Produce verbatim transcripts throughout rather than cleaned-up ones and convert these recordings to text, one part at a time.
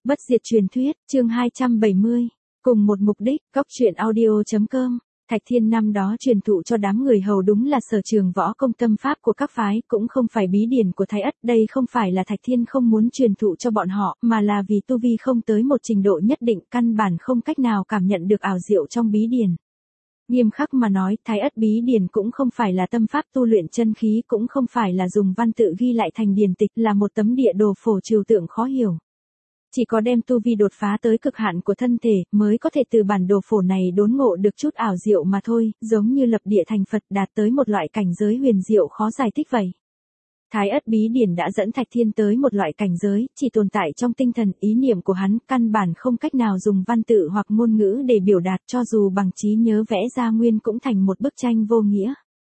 Bất diệt truyền thuyết, chương hai trăm bảy mươi. Cùng một mục đích, Cóc Truyện Audio.com. Thạch Thiên năm đó truyền thụ cho đám người hầu đúng là sở trường võ công tâm pháp của các phái, cũng không phải bí điển của Thái Ất. Đây không phải là Thạch Thiên không muốn truyền thụ cho bọn họ, mà là vì tu vi không tới một trình độ nhất định, căn bản không cách nào cảm nhận được ảo diệu trong bí điển. Nghiêm khắc mà nói, Thái Ất bí điển cũng không phải là tâm pháp tu luyện chân khí, cũng không phải là dùng văn tự ghi lại thành điển tịch, là một tấm địa đồ phổ trừu tượng khó hiểu. Chỉ có đem tu vi đột phá tới cực hạn của thân thể, mới có thể từ bản đồ phổ này đốn ngộ được chút ảo diệu mà thôi, giống như lập địa thành Phật, đạt tới một loại cảnh giới huyền diệu khó giải thích vậy. Thái Ất bí điển đã dẫn Thạch Thiên tới một loại cảnh giới, chỉ tồn tại trong tinh thần, ý niệm của hắn, căn bản không cách nào dùng văn tự hoặc ngôn ngữ để biểu đạt, cho dù bằng trí nhớ vẽ ra nguyên cũng thành một bức tranh vô nghĩa.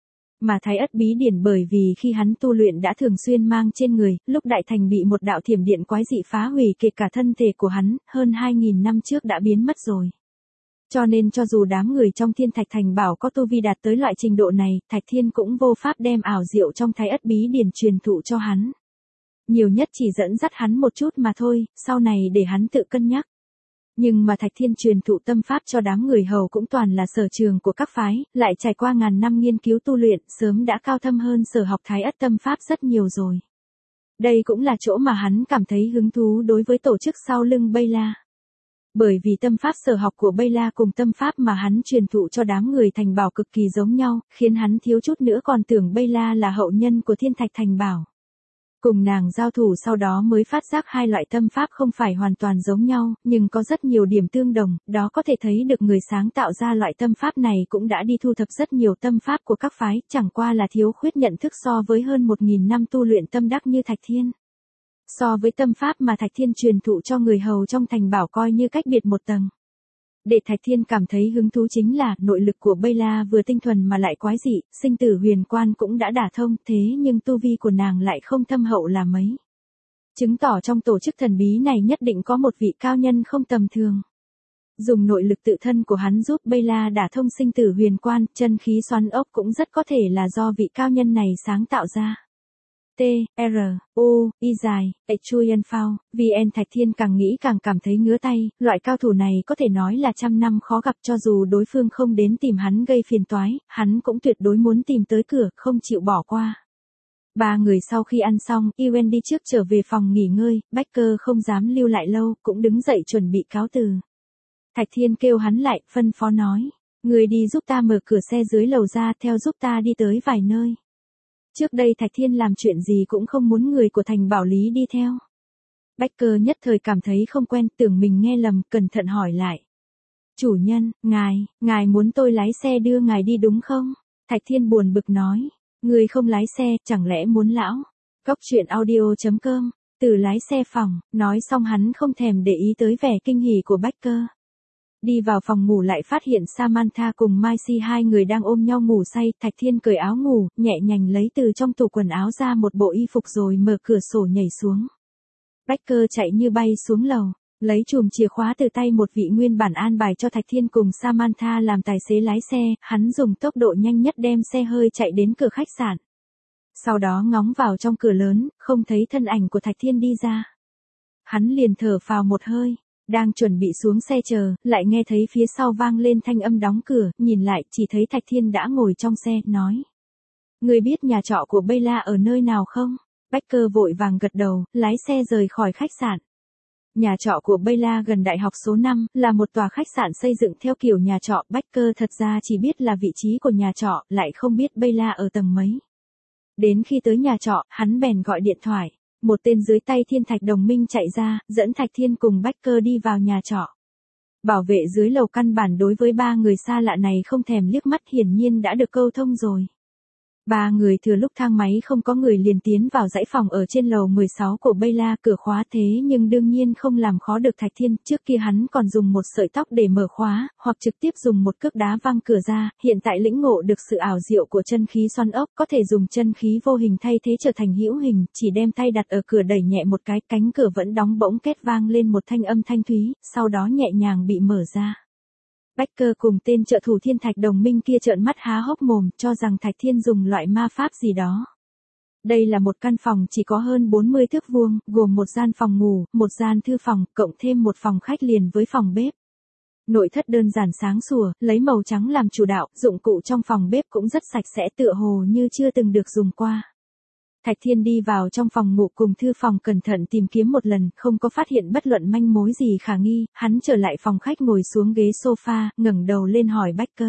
Mà Thái Ất bí điển bởi vì khi hắn tu luyện đã thường xuyên mang trên người, lúc đại thành bị một đạo thiểm điện quái dị phá hủy kể cả thân thể của hắn, hơn hai nghìn năm trước đã biến mất rồi. Cho nên cho dù đám người trong Thiên Thạch Thành bảo có tu vi đạt tới loại trình độ này, Thạch Thiên cũng vô pháp đem ảo diệu trong Thái Ất bí điển truyền thụ cho hắn. Nhiều nhất chỉ dẫn dắt hắn một chút mà thôi, sau này để hắn tự cân nhắc. Nhưng mà Thạch Thiên truyền thụ tâm pháp cho đám người hầu cũng toàn là sở trường của các phái, lại trải qua ngàn năm nghiên cứu tu luyện, sớm đã cao thâm hơn sở học Thái Ất tâm pháp rất nhiều rồi. Đây cũng là chỗ mà hắn cảm thấy hứng thú đối với tổ chức sau lưng Bây La. Bởi vì tâm pháp sở học của Bây La cùng tâm pháp mà hắn truyền thụ cho đám người Thành Bảo cực kỳ giống nhau, khiến hắn thiếu chút nữa còn tưởng Bây La là hậu nhân của Thiên Thạch Thành Bảo. Cùng nàng giao thủ sau đó mới phát giác hai loại tâm pháp không phải hoàn toàn giống nhau, nhưng có rất nhiều điểm tương đồng, đó có thể thấy được người sáng tạo ra loại tâm pháp này cũng đã đi thu thập rất nhiều tâm pháp của các phái, chẳng qua là thiếu khuyết nhận thức so với hơn một nghìn năm tu luyện tâm đắc như Thạch Thiên. So với tâm pháp mà Thạch Thiên truyền thụ cho người hầu trong Thành Bảo coi như cách biệt một tầng. Để Thạch Thiên cảm thấy hứng thú chính là, nội lực của Bây La vừa tinh thuần mà lại quái dị, sinh tử huyền quan cũng đã đả thông, thế nhưng tu vi của nàng lại không thâm hậu là mấy. Chứng tỏ trong tổ chức thần bí này nhất định có một vị cao nhân không tầm thường. Dùng nội lực tự thân của hắn giúp Bây La đả thông sinh tử huyền quan, chân khí xoắn ốc cũng rất có thể là do vị cao nhân này sáng tạo ra. T, R, U, Y dài, H Chuyen Phao, vì en Thạch Thiên càng nghĩ càng cảm thấy ngứa tay, loại cao thủ này có thể nói là trăm năm khó gặp, cho dù đối phương không đến tìm hắn gây phiền toái, hắn cũng tuyệt đối muốn tìm tới cửa, không chịu bỏ qua. Ba người sau khi ăn xong, Yuen đi trước trở về phòng nghỉ ngơi, Becker không dám lưu lại lâu, cũng đứng dậy chuẩn bị cáo từ. Thạch Thiên kêu hắn lại, phân phó nói, người đi giúp ta mở cửa xe dưới lầu ra, theo giúp ta đi tới vài nơi. Trước đây Thạch Thiên làm chuyện gì cũng không muốn người của Thành Bảo Lý đi theo. Becker nhất thời cảm thấy không quen, tưởng mình nghe lầm, cẩn thận hỏi lại. Chủ nhân, ngài, ngài muốn tôi lái xe đưa ngài đi đúng không? Thạch Thiên buồn bực nói. Người không lái xe, chẳng lẽ muốn lão? Cóc Truyện Audio.com, từ lái xe phòng, nói xong hắn không thèm để ý tới vẻ kinh hỉ của Becker. Đi vào phòng ngủ lại phát hiện Samantha cùng Maisy hai người đang ôm nhau ngủ say, Thạch Thiên cởi áo ngủ, nhẹ nhàng lấy từ trong tủ quần áo ra một bộ y phục rồi mở cửa sổ nhảy xuống. Becker chạy như bay xuống lầu, lấy chùm chìa khóa từ tay một vị nguyên bản an bài cho Thạch Thiên cùng Samantha làm tài xế lái xe, hắn dùng tốc độ nhanh nhất đem xe hơi chạy đến cửa khách sạn. Sau đó ngóng vào trong cửa lớn, không thấy thân ảnh của Thạch Thiên đi ra. Hắn liền thở phào một hơi. Đang chuẩn bị xuống xe chờ, lại nghe thấy phía sau vang lên thanh âm đóng cửa, nhìn lại, chỉ thấy Thạch Thiên đã ngồi trong xe, nói. Người biết nhà trọ của Bây La ở nơi nào không? Becker vội vàng gật đầu, lái xe rời khỏi khách sạn. Nhà trọ của Bây La gần đại học số năm, là một tòa khách sạn xây dựng theo kiểu nhà trọ, Becker thật ra chỉ biết là vị trí của nhà trọ, lại không biết Bây La ở tầng mấy. Đến khi tới nhà trọ, hắn bèn gọi điện thoại. Một tên dưới tay Thiên Thạch Đồng Minh chạy ra, dẫn Thạch Thiên cùng Becker đi vào nhà trọ. Bảo vệ dưới lầu căn bản đối với ba người xa lạ này không thèm liếc mắt, hiển nhiên đã được câu thông rồi. Ba người thừa lúc thang máy không có người liền tiến vào dãy phòng ở trên lầu mười sáu của Bây La, cửa khóa thế nhưng đương nhiên không làm khó được Thạch Thiên, trước kia hắn còn dùng một sợi tóc để mở khóa, hoặc trực tiếp dùng một cước đá văng cửa ra, hiện tại lĩnh ngộ được sự ảo diệu của chân khí xoắn ốc, có thể dùng chân khí vô hình thay thế trở thành hữu hình, chỉ đem tay đặt ở cửa đẩy nhẹ một cái, cánh cửa vẫn đóng, bỗng két vang lên một thanh âm thanh thúy, sau đó nhẹ nhàng bị mở ra. Becker cùng tên trợ thủ Thiên Thạch Đồng Minh kia trợn mắt há hốc mồm, cho rằng Thạch Thiên dùng loại ma pháp gì đó. Đây là một căn phòng chỉ có hơn bốn mươi thước vuông, gồm một gian phòng ngủ, một gian thư phòng, cộng thêm một phòng khách liền với phòng bếp. Nội thất đơn giản sáng sủa, lấy màu trắng làm chủ đạo, dụng cụ trong phòng bếp cũng rất sạch sẽ tựa hồ như chưa từng được dùng qua. Thạch Thiên đi vào trong phòng ngủ cùng thư phòng cẩn thận tìm kiếm một lần, không có phát hiện bất luận manh mối gì khả nghi, hắn trở lại phòng khách ngồi xuống ghế sofa, ngẩng đầu lên hỏi Becker.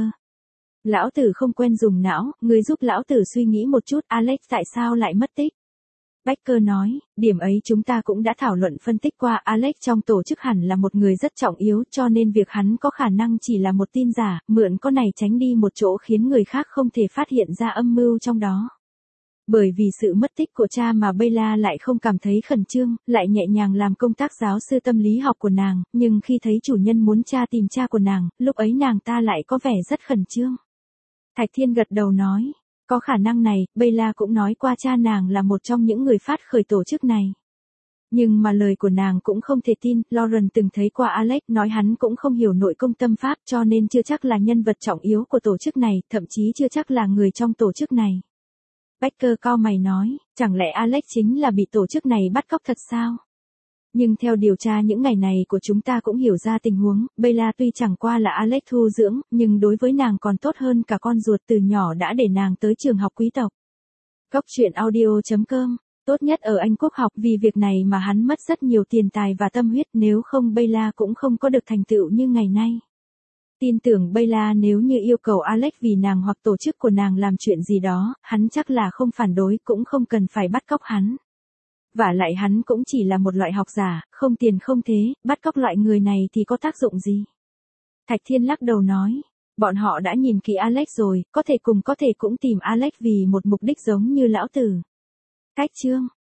Lão tử không quen dùng não, người giúp lão tử suy nghĩ một chút, Alex tại sao lại mất tích? Becker nói, điểm ấy chúng ta cũng đã thảo luận phân tích qua, Alex trong tổ chức hẳn là một người rất trọng yếu cho nên việc hắn có khả năng chỉ là một tin giả, mượn con này tránh đi một chỗ khiến người khác không thể phát hiện ra âm mưu trong đó. Bởi vì sự mất tích của cha mà Bella lại không cảm thấy khẩn trương, lại nhẹ nhàng làm công tác giáo sư tâm lý học của nàng, nhưng khi thấy chủ nhân muốn cha tìm cha của nàng, lúc ấy nàng ta lại có vẻ rất khẩn trương. Thạch Thiên gật đầu nói, có khả năng này, Bella cũng nói qua cha nàng là một trong những người phát khởi tổ chức này. Nhưng mà lời của nàng cũng không thể tin, Lauren từng thấy qua Alex nói hắn cũng không hiểu nội công tâm pháp cho nên chưa chắc là nhân vật trọng yếu của tổ chức này, thậm chí chưa chắc là người trong tổ chức này. Becker cau mày nói, chẳng lẽ Alex chính là bị tổ chức này bắt cóc thật sao? Nhưng theo điều tra những ngày này của chúng ta cũng hiểu ra tình huống, Bella tuy chẳng qua là Alex thu dưỡng, nhưng đối với nàng còn tốt hơn cả con ruột từ nhỏ đã để nàng tới trường học quý tộc. Cốc truyện audio chấm com, tốt nhất ở Anh Quốc học vì việc này mà hắn mất rất nhiều tiền tài và tâm huyết nếu không Bella cũng không có được thành tựu như ngày nay. Tin tưởng Bella nếu như yêu cầu Alex vì nàng hoặc tổ chức của nàng làm chuyện gì đó, hắn chắc là không phản đối cũng không cần phải bắt cóc hắn. Vả lại hắn cũng chỉ là một loại học giả, không tiền không thế, bắt cóc loại người này thì có tác dụng gì? Thạch Thiên lắc đầu nói, bọn họ đã nhìn kỹ Alex rồi, có thể cùng có thể cũng tìm Alex vì một mục đích giống như lão tử. Cách chương